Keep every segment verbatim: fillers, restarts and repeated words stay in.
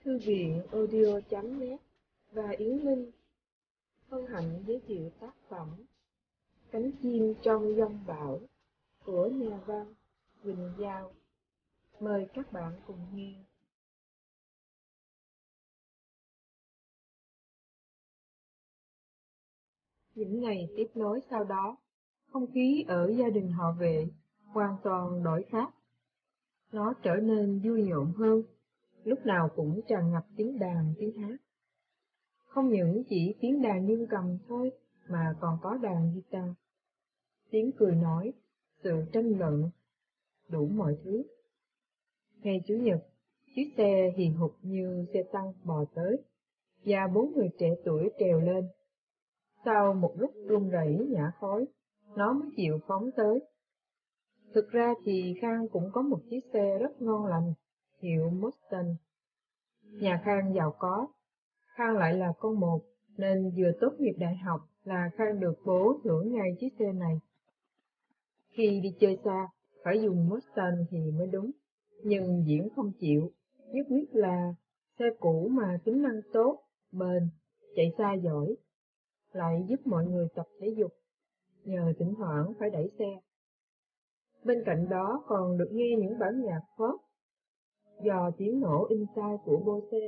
Thư viện audio chấm net và Yến Linh hân hạnh giới thiệu tác phẩm Cánh chim trong giông bão của nhà văn Quỳnh Giao. Mời các bạn cùng nghe. Những ngày tiếp nối sau đó, không khí ở gia đình họ Vệ hoàn toàn đổi khác. Nó trở nên vui nhộn hơn, lúc nào cũng tràn ngập tiếng đàn tiếng hát. Không những chỉ tiếng đàn dương cầm thôi, mà còn có đàn guitar, tiếng cười nói, sự tranh luận, đủ mọi thứ. Ngày Chủ nhật, chiếc xe hì hục như xe tăng bò tới, và bốn người trẻ tuổi trèo lên. Sau một lúc run rẩy nhả khói, nó mới chịu phóng tới. Thực ra thì Khang cũng có một chiếc xe rất ngon lành, hiệu Mustang. Nhà Khang giàu có, Khang lại là con một, nên vừa tốt nghiệp đại học là Khang được bố thưởng ngay chiếc xe này. Khi đi chơi xa, phải dùng Mustang thì mới đúng, nhưng Diễn không chịu, nhất quyết là xe cũ mà tính năng tốt, bền, chạy xa giỏi, lại giúp mọi người tập thể dục, nhờ thỉnh thoảng phải đẩy xe. Bên cạnh đó còn được nghe những bản nhạc pop, dò tiếng nổ inside của Bose.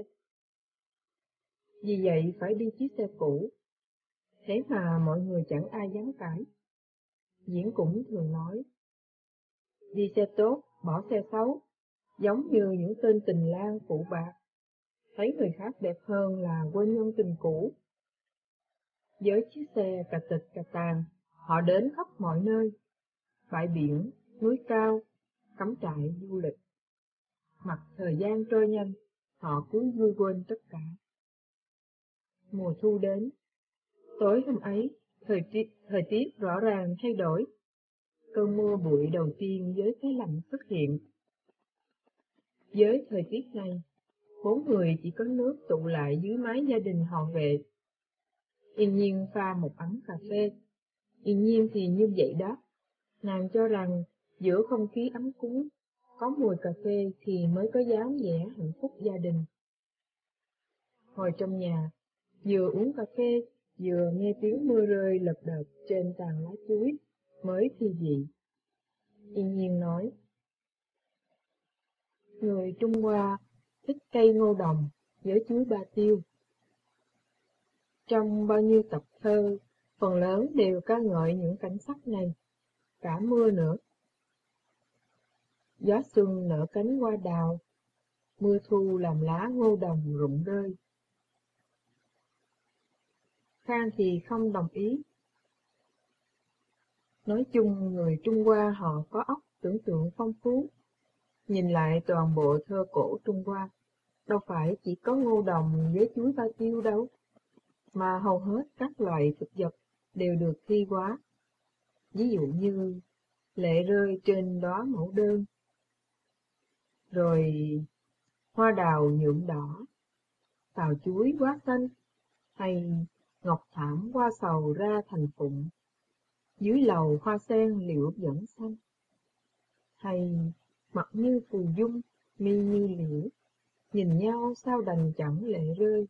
Vì vậy phải đi chiếc xe cũ, thế mà mọi người chẳng ai dám cãi. Diễn cũng thường nói, đi xe tốt, bỏ xe xấu, giống như những tên tình lang phụ bạc, thấy người khác đẹp hơn là quên nhân tình cũ. Với chiếc xe cà tịch cà tàng, họ đến khắp mọi nơi, bãi biển, núi cao, cắm trại du lịch. Mặc thời gian trôi nhanh, họ cứ vui quên tất cả. Mùa thu đến, tối hôm ấy, thời tiết, thời tiết rõ ràng thay đổi. Cơn mưa bụi đầu tiên với cái lạnh xuất hiện. Với thời tiết này, bốn người chỉ có nước tụ lại dưới mái gia đình họ Vệ. Yên Nhiên pha một ấm cà phê. Yên Nhiên thì như vậy đó. Nàng cho rằng giữa không khí ấm cúng, có mùi cà phê thì mới có dáng vẻ hạnh phúc gia đình. Ngồi trong nhà, vừa uống cà phê, vừa nghe tiếng mưa rơi lật đật trên tàn lá chuối, mới thi vị. Yên Nhiên nói, người Trung Hoa thích cây ngô đồng với chuối ba tiêu. Trong bao nhiêu tập thơ, phần lớn đều ca ngợi những cảnh sắc này, cả mưa nữa. Gió xuân nở cánh hoa đào, mưa thu làm lá ngô đồng rụng rơi. Khang thì không đồng ý. Nói chung người Trung Hoa họ có óc tưởng tượng phong phú. Nhìn lại toàn bộ thơ cổ Trung Hoa, đâu phải chỉ có ngô đồng với chuối ba tiêu đâu, mà hầu hết các loại thực vật đều được thi hóa. Ví dụ như lệ rơi trên đóa mẫu đơn, rồi hoa đào nhuộm đỏ, tàu chuối quá xanh, hay ngọc thảm hoa sầu ra thành phụng, dưới lầu hoa sen liễu vẫn xanh, hay mặt như phù dung, mi như liễu, nhìn nhau sao đành chẳng lệ rơi.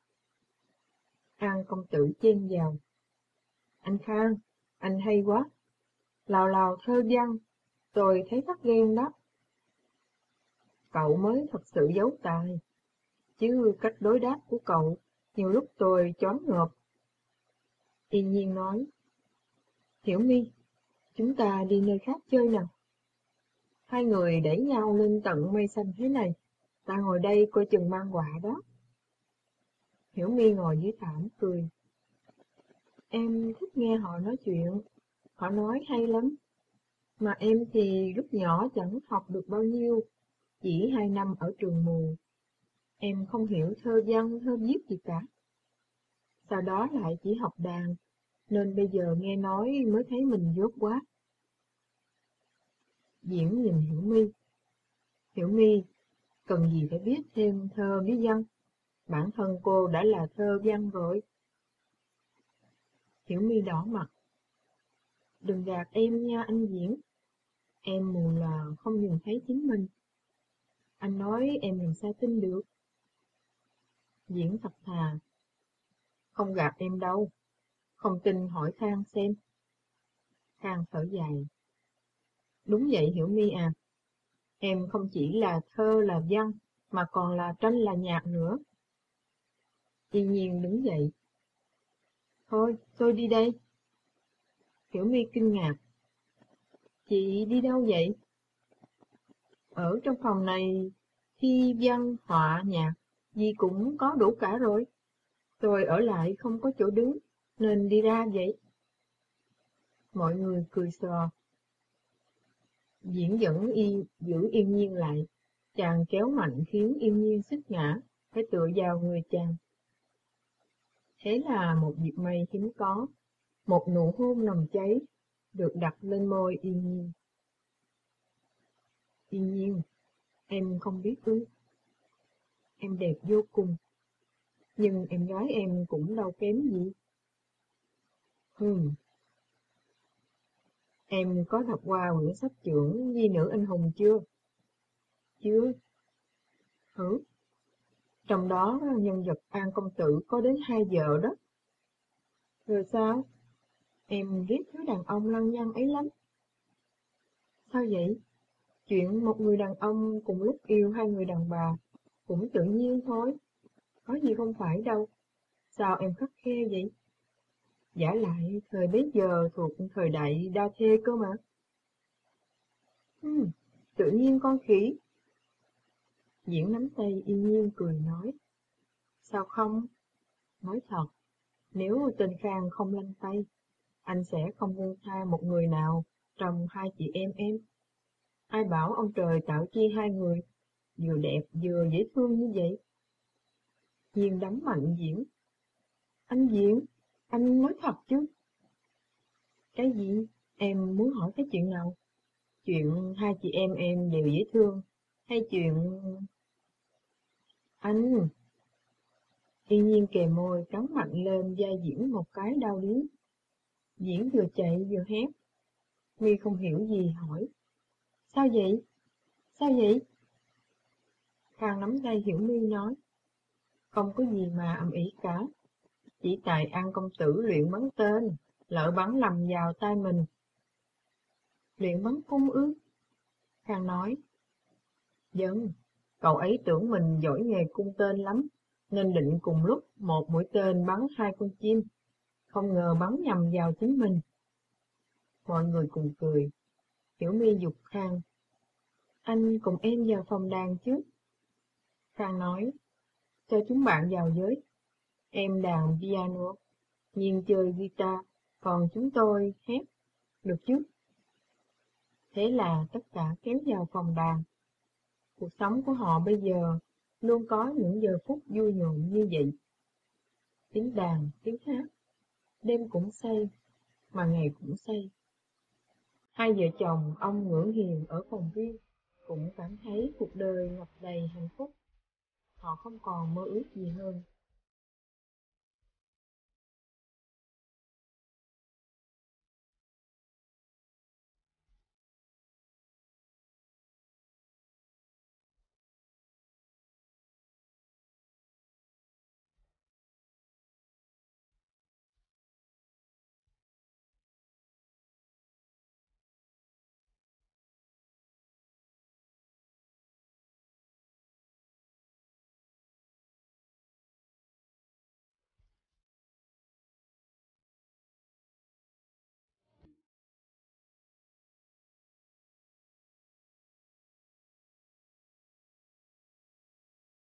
An công tử chen vào, anh Khang, anh hay quá, lào lào thơ văn, tôi thấy phát ghen đó. Cậu mới thật sự giấu tài, chứ cách đối đáp của cậu nhiều lúc tôi choáng ngợp. Yên Nhiên nói, Hiểu My, chúng ta đi nơi khác chơi nào. Hai người đẩy nhau lên tận mây xanh thế này, ta ngồi đây coi chừng mang quà đó. Hiểu My ngồi dưới thảm cười. Em thích nghe họ nói chuyện, họ nói hay lắm. Mà em thì lúc nhỏ chẳng học được bao nhiêu, chỉ hai năm ở trường mù. Em không hiểu thơ văn, thơ viết gì cả. Sau đó lại chỉ học đàn, nên bây giờ nghe nói mới thấy mình dốt quá. Diễn nhìn Hiểu My. Hiểu My, cần gì phải biết thêm thơ với văn? Bản thân cô đã là thơ văn rồi. Hiểu My đỏ mặt. Đừng gạt em nha anh Diễn. Em mù là không nhìn thấy chính mình. Anh nói em làm sao tin được. Diễn thật thà. Không gặp em đâu. Không tin hỏi Khang xem. Khang thở dài. Đúng vậy Hiểu My à. Em không chỉ là thơ là văn, mà còn là tranh là nhạc nữa. Yên Nhiên đứng dậy. Thôi, tôi đi đây. Hiểu My kinh ngạc. Chị đi đâu vậy? Ở trong phòng này, thi văn, họa, nhạc, gì cũng có đủ cả rồi. Tôi ở lại không có chỗ đứng, nên đi ra vậy. Mọi người cười xòa. Diễn dẫn y giữ Yên Nhiên lại. Chàng kéo mạnh khiến Yên Nhiên xích ngã, phải tựa vào người chàng. Thế là một dịp may hiếm có, một nụ hôn nồng cháy, được đặt lên môi Yên Nhiên. Yên Nhiên, em không biết ư. Em đẹp vô cùng, nhưng em gái em cũng đâu kém gì. Hừm. Em có đọc qua quyển sách trưởng Di nữ anh hùng chưa? Chưa. Hử? Trong đó nhân vật An công tử có đến hai vợ đó. Rồi sao? Em ghét thứ đàn ông lăng nhăng ấy lắm. Sao vậy? Chuyện một người đàn ông cùng lúc yêu hai người đàn bà cũng tự nhiên thôi. Có gì không phải đâu. Sao em khắt khe vậy? Giả lại thời bấy giờ thuộc thời đại đa thê cơ mà. Hmm, tự nhiên con khỉ. Diễn nắm tay Yên Nhiên cười nói. Sao không? Nói thật, nếu tên Khang không lanh tay, anh sẽ không buông tha một người nào trong hai chị em em. Ai bảo ông trời tạo chi hai người, vừa đẹp vừa dễ thương như vậy? Nhiên đấm mạnh Diễn. Anh Diễn, anh nói thật chứ? Cái gì? Em muốn hỏi cái chuyện nào? Chuyện hai chị em em đều dễ thương, hay chuyện... Anh... Yên Nhiên kề môi cắn mạnh lên vai Diễn một cái đau điếng. Diễn vừa chạy vừa hét. My không hiểu gì hỏi. Sao vậy? Sao vậy? Khang nắm tay Hiểu My nói. Không có gì mà ầm ĩ cả. Chỉ tại An công tử luyện bắn tên, lỡ bắn lầm vào tay mình. Luyện bắn cung ư? Khang nói. Dân, cậu ấy tưởng mình giỏi nghề cung tên lắm, nên định cùng lúc một mũi tên bắn hai con chim. Không ngờ bắn nhầm vào chính mình. Mọi người cùng cười. Hiểu My giục Khang. Anh cùng em vào phòng đàn chứ? Khang nói. Cho chúng bạn vào với. Em đàn piano, Nhiên chơi guitar, còn chúng tôi hát. Được chứ? Thế là tất cả kéo vào phòng đàn. Cuộc sống của họ bây giờ luôn có những giờ phút vui nhộn như vậy. Tiếng đàn, tiếng hát, đêm cũng say, mà ngày cũng say. Hai vợ chồng ông Ngưỡng Hiền ở phòng riêng cũng cảm thấy cuộc đời ngập đầy hạnh phúc. Họ không còn mơ ước gì hơn.